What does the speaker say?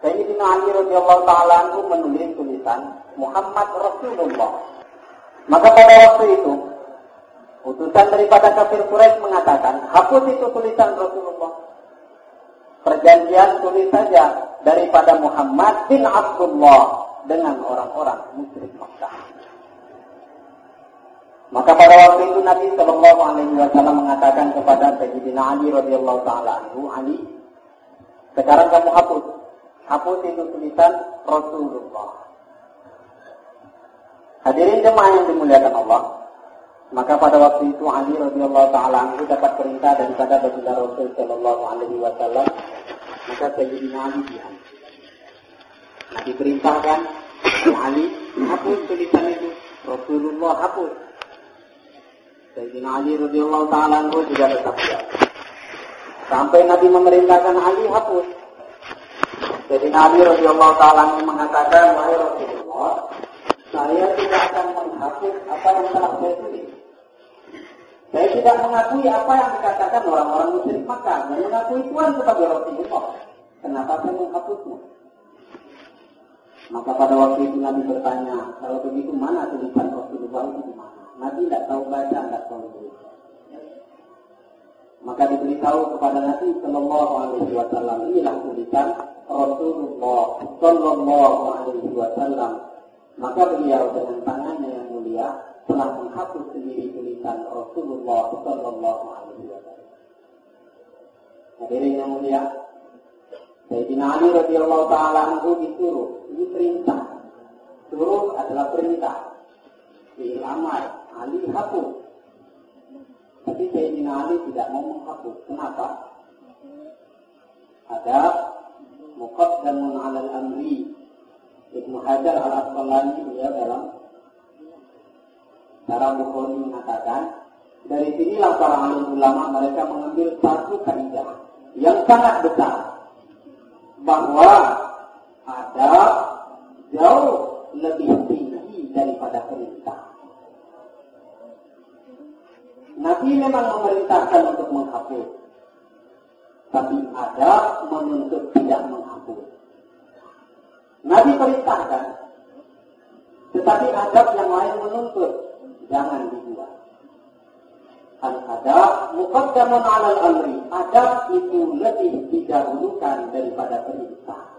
Sayyidina Ali radhiyallahu ta'ala anhu menulis tulisan Muhammad Rasulullah. Maka pada waktu itu utusan daripada kafir Quraisy mengatakan, hapus itu tulisan Rasulullah. Perjanjian tulis saja daripada Muhammad bin Abdullah dengan orang-orang musyrik Makkah. Maka pada waktu itu Nabi sallallahu alaihi wasallam mengatakan kepada Sayyidina Ali radhiyallahu taala anhu, Ali, sekarang kamu hapus itu tulisan Rasulullah. Hadirin jemaah yang dimuliakan Allah. Maka pada waktu itu Ali radhiyallahu taala anhu dapat perintah daripada baginda Rasul sallallahu alaihi wasallam. Maka Sayyidina Ali diam. Nabi perintahkan Ali hapus tulisan itu. Rasulullah hapus. Sayyidina Ali radhiyallahu taala anhu juga tetap diam. Sampai Nabi memerintahkan Ali hapus. Sayyidina Ali radhiyallahu taala anhu mengatakan, wahai Rasulullah, saya tidak akan menghapus apa yang telah saya tulis. Saya tidak mengakui apa yang dikatakan orang-orang musyrik Makkah, dan mengakui Tuhan sebagai Rasulullah. Kenapa saya menghapusnya? Maka pada waktu itu Nabi bertanya, kalau begitu mana tulisan Rasulullah itu di mana? Nabi tidak tahu baca, tidak tahu tulis. Maka diberitahu kepada Nabi Sallallahu Alaihi Wasallam, inilah tulisan Rasulullah Sallallahu Alaihi Wasallam. Maka beliau dengan tangannya yang mulia telah menghapus sendiri tulisan Rasulullah Sallallahu Alaihi Wasallam. Hadirin yang mulia, Sayyidina Ali radhiyallahu taala anhu disuruh, ini perintah. Suruh adalah perintah. Fi'il amar, Ali hapus. Tapi Sayyidina Ali tidak mau menghapus. Kenapa? Ada muqaddamun 'alal amri. Ibnu Hajar al-Asqalani beliau dalam Syarah Bukhari mengatakan, dari sinilah para alim ulama mereka mengambil satu kaidah yang sangat besar, bahwa ada jauh lebih tinggi daripada perintah. Nabi memang memerintahkan untuk menghapus, tapi ada menuntut tidak menghapus. Nabi perintahkan, tetapi adab yang lain menuntut jangan dibuat. Al-adab muqaddamun 'alal amri. Adab itu lebih didahulukan daripada perintah.